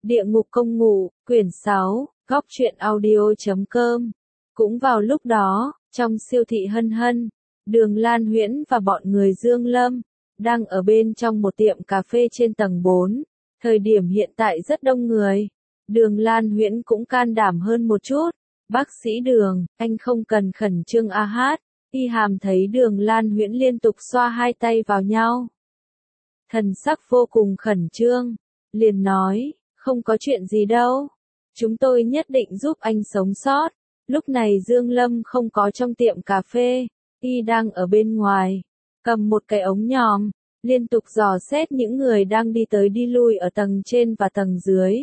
Địa ngục công ngụ, quyển 6, góc truyện audio.com. Cũng vào lúc đó, trong siêu thị Hân Hân, Đường Lan Huyễn và bọn người Dương Lâm, đang ở bên trong một tiệm cà phê trên tầng 4. Thời điểm hiện tại rất đông người. Đường Lan Huyễn cũng can đảm hơn một chút. Bác sĩ Đường, anh không cần khẩn trương a hát. Y Hàm thấy Đường Lan Huyễn liên tục xoa hai tay vào nhau. Thần sắc vô cùng khẩn trương. Liền nói, không có chuyện gì đâu. Chúng tôi nhất định giúp anh sống sót. Lúc này Dương Lâm không có trong tiệm cà phê. Y đang ở bên ngoài. Cầm một cái ống nhòm. Liên tục dò xét những người đang đi tới đi lui ở tầng trên và tầng dưới.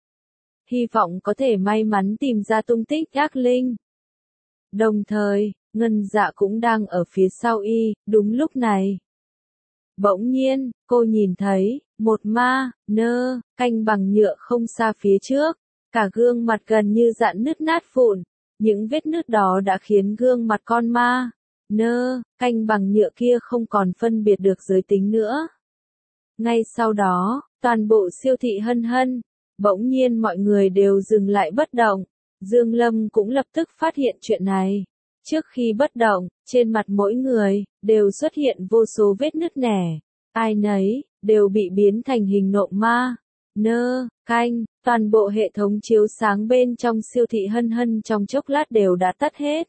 Hy vọng có thể may mắn tìm ra tung tích ác linh. Đồng thời, Ngân Dạ cũng đang ở phía sau Y, đúng lúc này. Bỗng nhiên, cô nhìn thấy, một ma, nơ, canh bằng nhựa không xa phía trước. Cả gương mặt gần như dạn nứt nát vụn. Những vết nứt đó đã khiến gương mặt con ma, nơ, canh bằng nhựa kia không còn phân biệt được giới tính nữa. Ngay sau đó, toàn bộ siêu thị Hân Hân, bỗng nhiên mọi người đều dừng lại bất động. Dương Lâm cũng lập tức phát hiện chuyện này. Trước khi bất động, trên mặt mỗi người, đều xuất hiện vô số vết nứt nẻ. Ai nấy, đều bị biến thành hình nộm ma, nơ, canh. Toàn bộ hệ thống chiếu sáng bên trong siêu thị Hân Hân trong chốc lát đều đã tắt hết.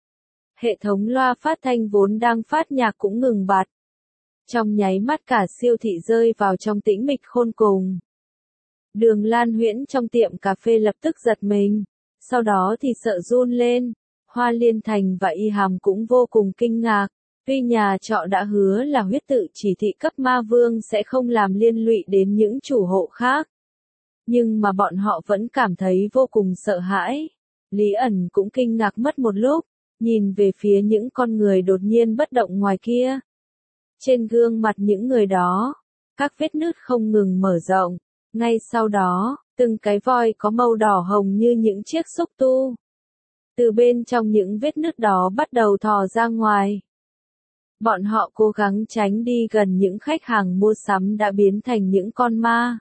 Hệ thống loa phát thanh vốn đang phát nhạc cũng ngừng bặt. Trong nháy mắt cả siêu thị rơi vào trong tĩnh mịch khôn cùng. Đường Lan Huyễn trong tiệm cà phê lập tức giật mình. Sau đó thì sợ run lên. Hoa Liên Thành và Y Hàm cũng vô cùng kinh ngạc. Tuy nhà trọ đã hứa là huyết tự chỉ thị cấp ma vương sẽ không làm liên lụy đến những chủ hộ khác. Nhưng mà bọn họ vẫn cảm thấy vô cùng sợ hãi. Lý ẩn cũng kinh ngạc mất một lúc, nhìn về phía những con người đột nhiên bất động ngoài kia. Trên gương mặt những người đó, các vết nứt không ngừng mở rộng. Ngay sau đó, từng cái voi có màu đỏ hồng như những chiếc xúc tu. Từ bên trong những vết nứt đó bắt đầu thò ra ngoài. Bọn họ cố gắng tránh đi gần những khách hàng mua sắm đã biến thành những con ma,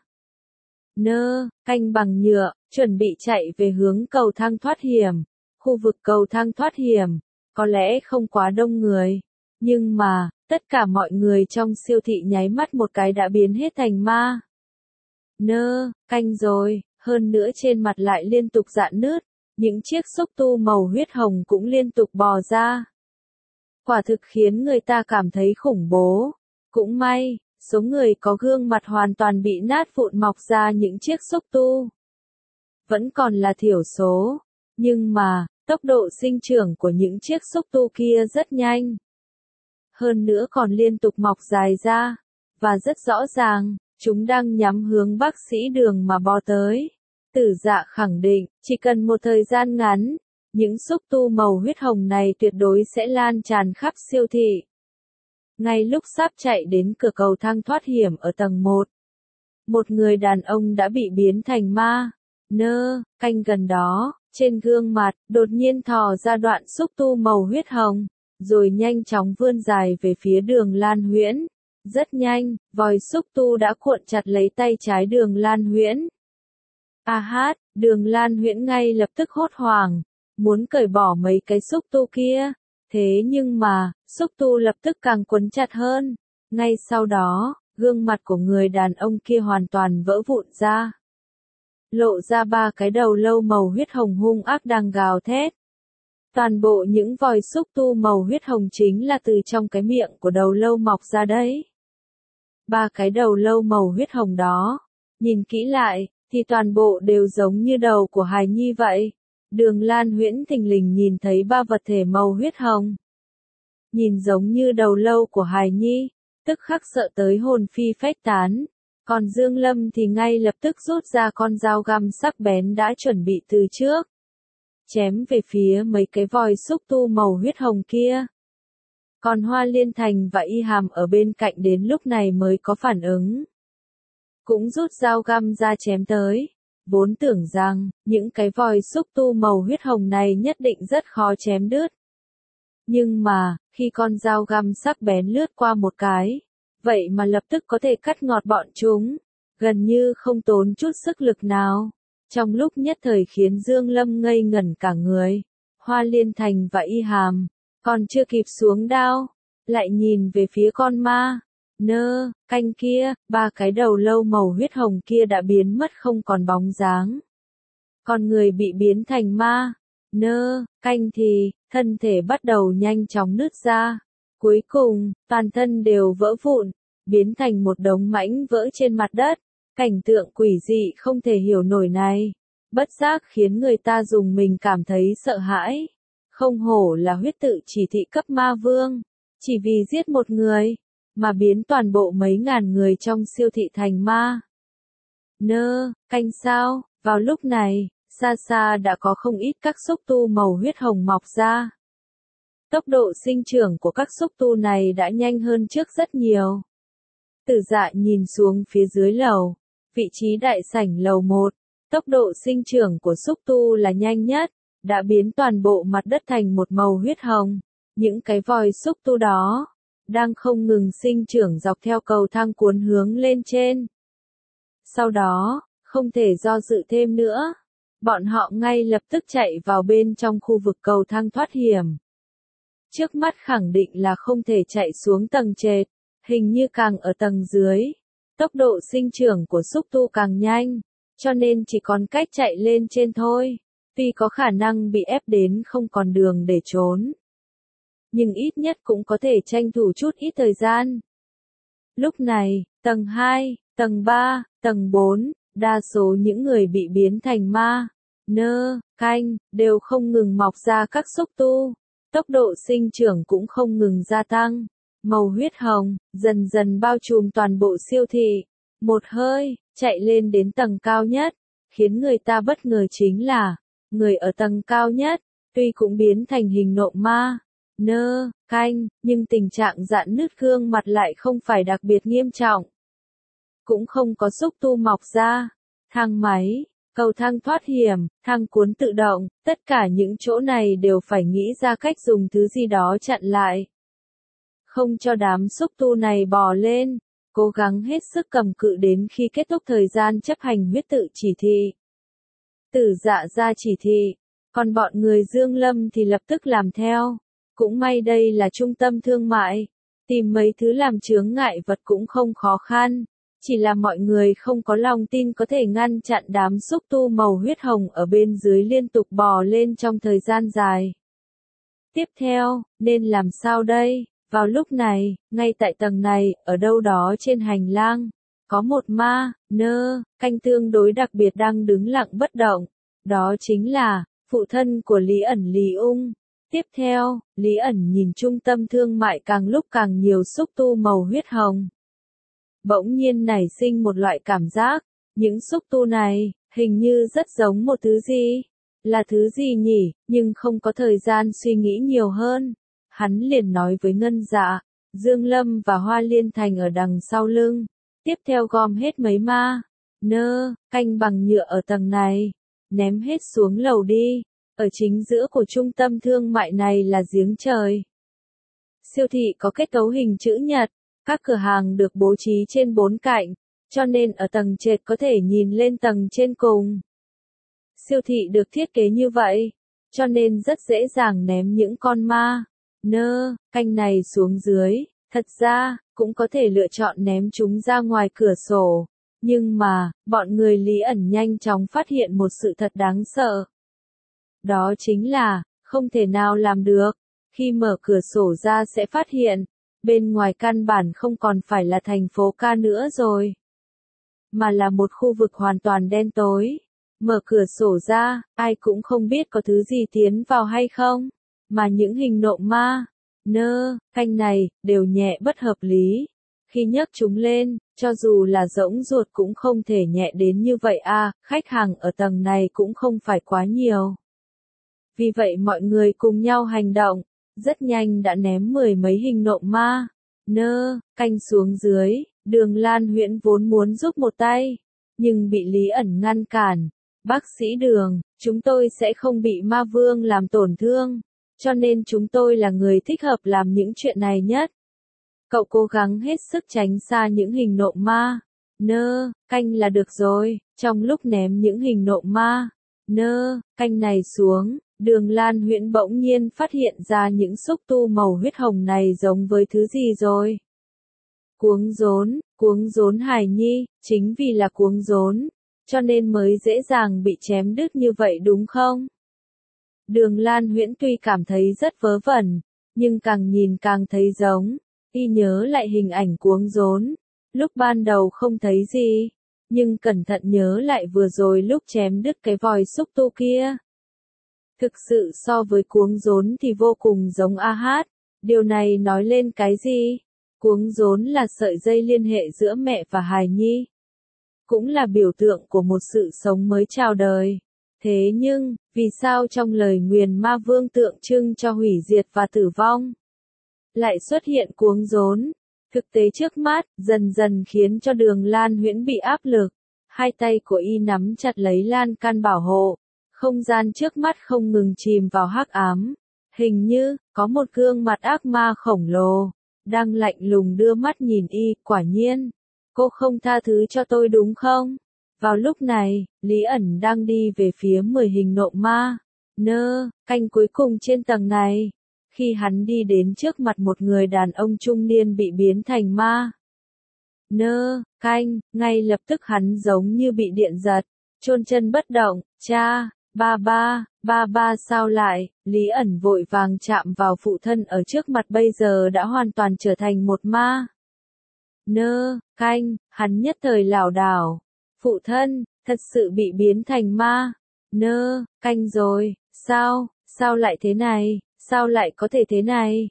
nơ, canh bằng nhựa, chuẩn bị chạy về hướng cầu thang thoát hiểm. Khu vực cầu thang thoát hiểm, có lẽ không quá đông người. Nhưng mà, tất cả mọi người trong siêu thị nháy mắt một cái đã biến hết thành ma, nơ, canh rồi. Hơn nữa trên mặt lại liên tục rạn nứt. Những chiếc xúc tu màu huyết hồng cũng liên tục bò ra. Quả thực khiến người ta cảm thấy khủng bố. Cũng may, số người có gương mặt hoàn toàn bị nát vụn mọc ra những chiếc xúc tu vẫn còn là thiểu số. Nhưng mà, tốc độ sinh trưởng của những chiếc xúc tu kia rất nhanh. Hơn nữa còn liên tục mọc dài ra. Và rất rõ ràng, chúng đang nhắm hướng bác sĩ Đường mà bò tới. Tử Dạ khẳng định, chỉ cần một thời gian ngắn, những xúc tu màu huyết hồng này tuyệt đối sẽ lan tràn khắp siêu thị. Ngay lúc sắp chạy đến cửa cầu thang thoát hiểm ở tầng 1, một người đàn ông đã bị biến thành ma, nơ, canh gần đó. Trên gương mặt, đột nhiên thò ra đoạn xúc tu màu huyết hồng, rồi nhanh chóng vươn dài về phía Đường Lan Huyễn. Rất nhanh, vòi xúc tu đã cuộn chặt lấy tay trái Đường Lan Huyễn. A hát, Đường Lan Huyễn ngay lập tức hốt hoảng, muốn cởi bỏ mấy cái xúc tu kia. Thế nhưng mà, xúc tu lập tức càng quấn chặt hơn. Ngay sau đó, gương mặt của người đàn ông kia hoàn toàn vỡ vụn ra. Lộ ra ba cái đầu lâu màu huyết hồng hung ác đang gào thét. Toàn bộ những vòi xúc tu màu huyết hồng chính là từ trong cái miệng của đầu lâu mọc ra đấy. Ba cái đầu lâu màu huyết hồng đó, nhìn kỹ lại, thì toàn bộ đều giống như đầu của hài nhi vậy. Đường Lan Huyễn thình lình nhìn thấy ba vật thể màu huyết hồng. Nhìn giống như đầu lâu của hài nhi, tức khắc sợ tới hồn phi phách tán. Còn Dương Lâm thì ngay lập tức rút ra con dao găm sắc bén đã chuẩn bị từ trước. Chém về phía mấy cái vòi xúc tu màu huyết hồng kia. Còn Hoa Liên Thành và Y Hàm ở bên cạnh đến lúc này mới có phản ứng. Cũng rút dao găm ra chém tới. Vốn tưởng rằng, những cái vòi xúc tu màu huyết hồng này nhất định rất khó chém đứt. Nhưng mà, khi con dao găm sắc bén lướt qua một cái, vậy mà lập tức có thể cắt ngọt bọn chúng. gần như không tốn chút sức lực nào. Trong lúc nhất thời khiến Dương Lâm ngây ngẩn cả người. Hoa Liên Thành và Y Hàm, còn chưa kịp xuống đao, lại nhìn về phía con ma, canh kia, ba cái đầu lâu màu huyết hồng kia đã biến mất không còn bóng dáng. Con người bị biến thành ma, canh thì, thân thể bắt đầu nhanh chóng nứt ra. Cuối cùng, toàn thân đều vỡ vụn, biến thành một đống mảnh vỡ trên mặt đất. Cảnh tượng quỷ dị không thể hiểu nổi này, bất giác khiến người ta dùng mình cảm thấy sợ hãi. Không hổ là huyết tự chỉ thị cấp ma vương, chỉ vì giết một người, mà biến toàn bộ mấy ngàn người trong siêu thị thành ma. Canh sao, vào lúc này, xa xa đã có không ít các xúc tu màu huyết hồng mọc ra. Tốc độ sinh trưởng của các xúc tu này đã nhanh hơn trước rất nhiều. Tử Dạ nhìn xuống phía dưới lầu, vị trí đại sảnh lầu 1, tốc độ sinh trưởng của xúc tu là nhanh nhất, đã biến toàn bộ mặt đất thành một màu huyết hồng. Những cái vòi xúc tu đó, đang không ngừng sinh trưởng dọc theo cầu thang cuốn hướng lên trên. Sau đó, không thể do dự thêm nữa, bọn họ ngay lập tức chạy vào bên trong khu vực cầu thang thoát hiểm. Trước mắt khẳng định là không thể chạy xuống tầng trệt, hình như càng ở tầng dưới, tốc độ sinh trưởng của xúc tu càng nhanh, cho nên chỉ còn cách chạy lên trên thôi, tuy có khả năng bị ép đến không còn đường để trốn. Nhưng ít nhất cũng có thể tranh thủ chút ít thời gian. Lúc này, tầng 2, tầng 3, tầng 4, đa số những người bị biến thành ma, canh, đều không ngừng mọc ra các xúc tu. Tốc độ sinh trưởng cũng không ngừng gia tăng. Màu huyết hồng, dần dần bao trùm toàn bộ siêu thị. Một hơi, chạy lên đến tầng cao nhất. Khiến người ta bất ngờ chính là, người ở tầng cao nhất, tuy cũng biến thành hình nộ ma, canh, nhưng tình trạng rạn nứt gương mặt lại không phải đặc biệt nghiêm trọng. Cũng không có xúc tu mọc ra. Thang máy, cầu thang thoát hiểm, thang cuốn tự động, tất cả những chỗ này đều phải nghĩ ra cách dùng thứ gì đó chặn lại. Không cho đám xúc tu này bò lên, cố gắng hết sức cầm cự đến khi kết thúc thời gian chấp hành huyết tự chỉ thị. Tử Dạ ra chỉ thị, còn bọn người Dương Lâm thì lập tức làm theo. Cũng may đây là trung tâm thương mại, tìm mấy thứ làm chướng ngại vật cũng không khó khăn. Chỉ là mọi người không có lòng tin có thể ngăn chặn đám xúc tu màu huyết hồng ở bên dưới liên tục bò lên trong thời gian dài. Tiếp theo, nên làm sao đây? Vào lúc này, ngay tại tầng này, ở đâu đó trên hành lang, có một ma, canh tương đối đặc biệt đang đứng lặng bất động. Đó chính là, phụ thân của Lý ẩn Lý Ung. Tiếp theo, Lý ẩn nhìn trung tâm thương mại càng lúc càng nhiều xúc tu màu huyết hồng. Bỗng nhiên nảy sinh một loại cảm giác, những xúc tu này, hình như rất giống một thứ gì. Là thứ gì nhỉ, nhưng không có thời gian suy nghĩ nhiều hơn. Hắn liền nói với Ngân Dạ, Dương Lâm và Hoa Liên Thành ở đằng sau lưng. Tiếp theo gom hết mấy ma, canh bằng nhựa ở tầng này, ném hết xuống lầu đi. Ở chính giữa của trung tâm thương mại này là giếng trời. Siêu thị có kết cấu hình chữ nhật, các cửa hàng được bố trí trên 4 cạnh, cho nên ở tầng trệt có thể nhìn lên tầng trên cùng. Siêu thị được thiết kế như vậy, cho nên rất dễ dàng ném những con ma, canh này xuống dưới. Thật ra, cũng có thể lựa chọn ném chúng ra ngoài cửa sổ. Nhưng mà, bọn người Lý ẩn nhanh chóng phát hiện một sự thật đáng sợ. Đó chính là, không thể nào làm được. Khi mở cửa sổ ra sẽ phát hiện, bên ngoài căn bản không còn phải là thành phố ca nữa rồi. Mà là một khu vực hoàn toàn đen tối. Mở cửa sổ ra, ai cũng không biết có thứ gì tiến vào hay không. Mà những hình nộ ma, canh này, đều nhẹ bất hợp lý. Khi nhấc chúng lên, cho dù là rỗng ruột cũng không thể nhẹ đến như vậy à, khách hàng ở tầng này cũng không phải quá nhiều. Vì vậy mọi người cùng nhau hành động, rất nhanh đã ném 10 mấy hình nộ ma, canh xuống dưới. Đường Lan Huyễn vốn muốn giúp một tay, nhưng bị Lý ẩn ngăn cản. Bác sĩ Đường, chúng tôi sẽ không bị ma vương làm tổn thương, cho nên chúng tôi là người thích hợp làm những chuyện này nhất. Cậu cố gắng hết sức tránh xa những hình nộ ma, canh là được rồi. Trong lúc ném những hình nộm ma, canh này xuống, Đường Lan Huyễn bỗng nhiên phát hiện ra những xúc tu màu huyết hồng này giống với thứ gì rồi. Cuống rốn hài nhi, chính vì là cuống rốn, cho nên mới dễ dàng bị chém đứt như vậy đúng không? Đường Lan Huyễn tuy cảm thấy rất vớ vẩn, nhưng càng nhìn càng thấy giống, y nhớ lại hình ảnh cuống rốn, lúc ban đầu không thấy gì, nhưng cẩn thận nhớ lại vừa rồi lúc chém đứt cái vòi xúc tu kia. Thực sự so với cuống rốn thì vô cùng giống a hát, điều này nói lên cái gì? Cuống rốn là sợi dây liên hệ giữa mẹ và hài nhi, cũng là biểu tượng của một sự sống mới chào đời. Thế nhưng, vì sao trong lời nguyền ma vương tượng trưng cho hủy diệt và tử vong, lại xuất hiện cuống rốn? Thực tế trước mắt, dần dần khiến cho Đường Lan Huyễn bị áp lực. Hai tay của y nắm chặt lấy lan can bảo hộ. Không gian trước mắt không ngừng chìm vào hắc ám. Hình như, có một gương mặt ác ma khổng lồ, đang lạnh lùng đưa mắt nhìn y, quả nhiên. Cô không tha thứ cho tôi đúng không? Vào lúc này, Lý ẩn đang đi về phía 10 hình nộm ma. Canh cuối cùng trên tầng này. Khi hắn đi đến trước mặt một người đàn ông trung niên bị biến thành ma. Canh, ngay lập tức hắn giống như bị điện giật, chôn chân bất động, cha, ba sao lại, Lý ẩn vội vàng chạm vào phụ thân ở trước mặt bây giờ đã hoàn toàn trở thành một ma. Canh, hắn nhất thời lảo đảo, phụ thân, thật sự bị biến thành ma. Canh rồi, sao lại thế này? Sao lại có thể thế này?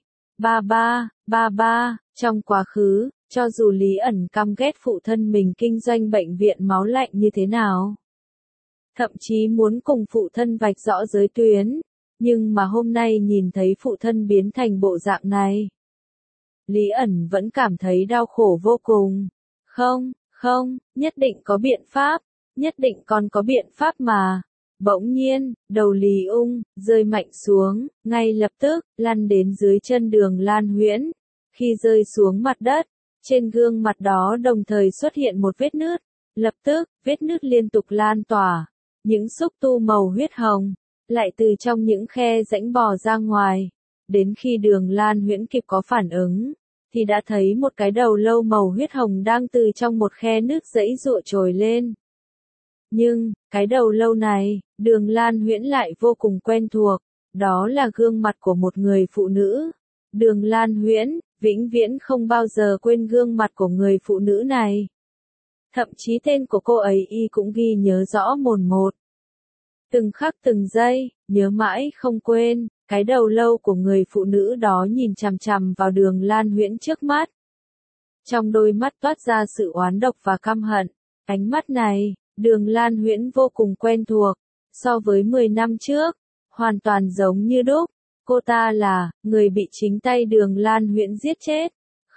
Ba, trong quá khứ, cho dù Lý ẩn căm ghét phụ thân mình kinh doanh bệnh viện máu lạnh như thế nào, thậm chí muốn cùng phụ thân vạch rõ giới tuyến, nhưng mà hôm nay nhìn thấy phụ thân biến thành bộ dạng này, Lý ẩn vẫn cảm thấy đau khổ vô cùng. Không, nhất định có biện pháp, nhất định còn có biện pháp mà. Bỗng nhiên, đầu Lý Ung rơi mạnh xuống, ngay lập tức lăn đến dưới chân Đường Lan Huyễn. Khi rơi xuống mặt đất, trên gương mặt đó đồng thời xuất hiện một vết nứt. Lập tức, vết nứt liên tục lan tỏa, những xúc tu màu huyết hồng lại từ trong những khe rãnh bò ra ngoài. Đến khi Đường Lan Huyễn kịp có phản ứng, thì đã thấy một cái đầu lâu màu huyết hồng đang từ trong một khe nước giãy giụa trồi lên. Nhưng, cái đầu lâu này, Đường Lan Huyễn lại vô cùng quen thuộc, đó là gương mặt của một người phụ nữ. Đường Lan Huyễn, vĩnh viễn không bao giờ quên gương mặt của người phụ nữ này. Thậm chí tên của cô ấy y cũng ghi nhớ rõ mồn một. Từng khắc từng giây, nhớ mãi không quên, cái đầu lâu của người phụ nữ đó nhìn chằm chằm vào Đường Lan Huyễn trước mắt. Trong đôi mắt toát ra sự oán độc và căm hận, ánh mắt này, Đường Lan Huyễn vô cùng quen thuộc, so với 10 năm trước, hoàn toàn giống như đúc. Cô ta là người bị chính tay Đường Lan Huyễn giết chết.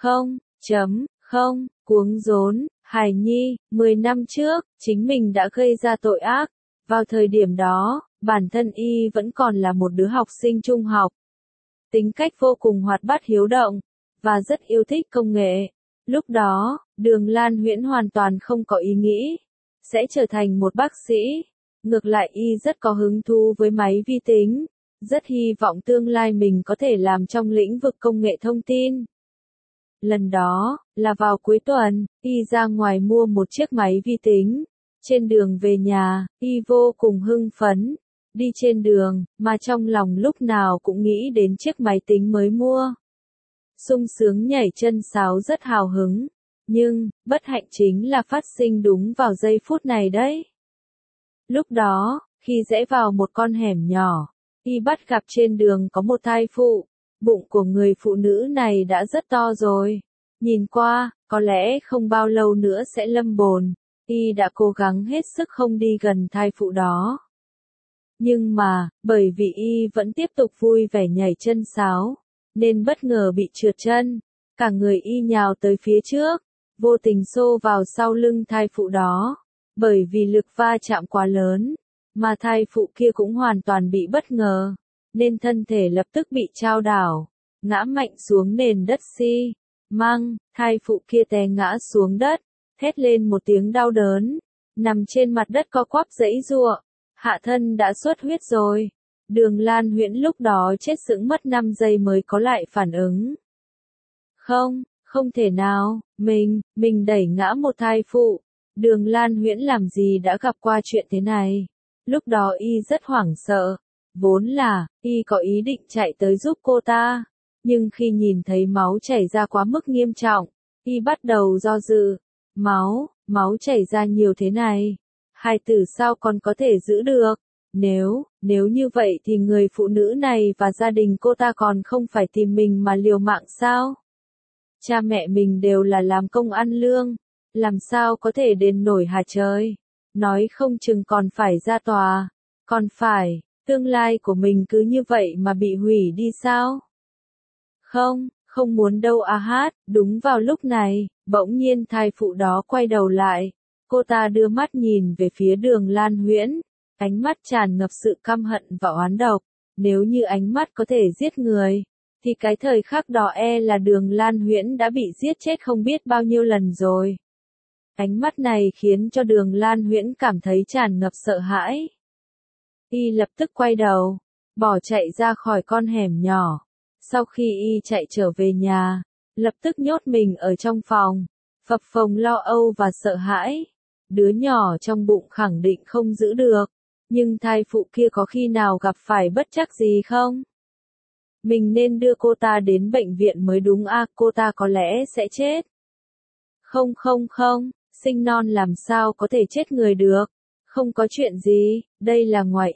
Không, cuống rốn, hài nhi, 10 năm trước, chính mình đã gây ra tội ác. Vào thời điểm đó, bản thân y vẫn còn là một đứa học sinh trung học. Tính cách vô cùng hoạt bát hiếu động, và rất yêu thích công nghệ. Lúc đó, Đường Lan Huyễn hoàn toàn không có ý nghĩ sẽ trở thành một bác sĩ. Ngược lại y rất có hứng thú với máy vi tính, rất hy vọng tương lai mình có thể làm trong lĩnh vực công nghệ thông tin. Lần đó, là vào cuối tuần, y ra ngoài mua một chiếc máy vi tính. Trên đường về nhà, y vô cùng hưng phấn. Đi trên đường, mà trong lòng lúc nào cũng nghĩ đến chiếc máy tính mới mua. Sung sướng nhảy chân sáo rất hào hứng. Nhưng, bất hạnh chính là phát sinh đúng vào giây phút này đấy. Lúc đó, khi rẽ vào một con hẻm nhỏ, y bắt gặp trên đường có một thai phụ. Bụng của người phụ nữ này đã rất to rồi. Nhìn qua, có lẽ không bao lâu nữa sẽ lâm bồn. Y đã cố gắng hết sức không đi gần thai phụ đó. Nhưng mà, bởi vì y vẫn tiếp tục vui vẻ nhảy chân sáo, nên bất ngờ bị trượt chân. Cả người y nhào tới phía trước, vô tình xô vào sau lưng thai phụ đó. Bởi vì lực va chạm quá lớn, mà thai phụ kia cũng hoàn toàn bị bất ngờ, nên thân thể lập tức bị chao đảo, ngã mạnh xuống nền đất xi măng, thai phụ kia té ngã xuống đất, thét lên một tiếng đau đớn, nằm trên mặt đất co quắp giãy giụa, hạ thân đã xuất huyết rồi. Đường Lan Huyễn lúc đó chết sững mất 5 giây mới có lại phản ứng. Không, không thể nào, mình đẩy ngã một thai phụ. Đường Lan Huyễn làm gì đã gặp qua chuyện thế này. Lúc đó y rất hoảng sợ. Vốn là, y có ý định chạy tới giúp cô ta. Nhưng khi nhìn thấy máu chảy ra quá mức nghiêm trọng, y bắt đầu do dự. Máu chảy ra nhiều thế này. Hài tử sao còn có thể giữ được? Nếu như vậy thì người phụ nữ này và gia đình cô ta còn không phải tìm mình mà liều mạng sao? Cha mẹ mình đều là làm công ăn lương, làm sao có thể đền nổi hả trời? Nói không chừng còn phải ra tòa, còn phải, tương lai của mình cứ như vậy mà bị hủy đi sao? Không muốn đâu à hát, đúng vào lúc này, bỗng nhiên thai phụ đó quay đầu lại, cô ta đưa mắt nhìn về phía Đường Lan Huyễn, ánh mắt tràn ngập sự căm hận và oán độc, nếu như ánh mắt có thể giết người, thì cái thời khắc đó là Đường Lan Huyễn đã bị giết chết không biết bao nhiêu lần rồi. Ánh mắt này khiến cho Đường Lan Huyễn cảm thấy tràn ngập sợ hãi. Y lập tức quay đầu, bỏ chạy ra khỏi con hẻm nhỏ. Sau khi y chạy trở về nhà, lập tức nhốt mình ở trong phòng, phập phồng lo âu và sợ hãi. Đứa nhỏ trong bụng khẳng định không giữ được, nhưng thai phụ kia có khi nào gặp phải bất trắc gì không? Mình nên đưa cô ta đến bệnh viện mới đúng à, cô ta có lẽ sẽ chết. Không, sinh non làm sao có thể chết người được. Không có chuyện gì, đây là ngoài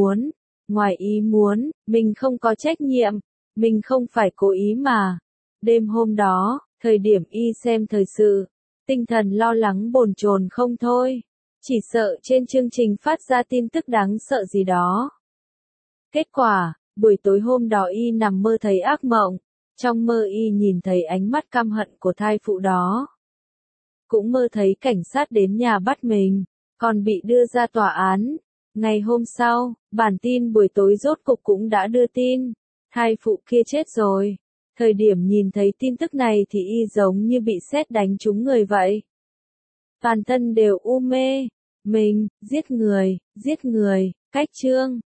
ý muốn, mình không có trách nhiệm, mình không phải cố ý mà. Đêm hôm đó, thời điểm y xem thời sự, tinh thần lo lắng bồn chồn không thôi, chỉ sợ trên chương trình phát ra tin tức đáng sợ gì đó. Kết quả, buổi tối hôm đó y nằm mơ thấy ác mộng, trong mơ y nhìn thấy ánh mắt căm hận của thai phụ đó. Cũng mơ thấy cảnh sát đến nhà bắt mình, còn bị đưa ra tòa án. Ngày hôm sau, bản tin buổi tối rốt cục cũng đã đưa tin, thai phụ kia chết rồi. Thời điểm nhìn thấy tin tức này thì y giống như bị sét đánh trúng người vậy. Toàn thân đều u mê, mình, giết người, cách chương.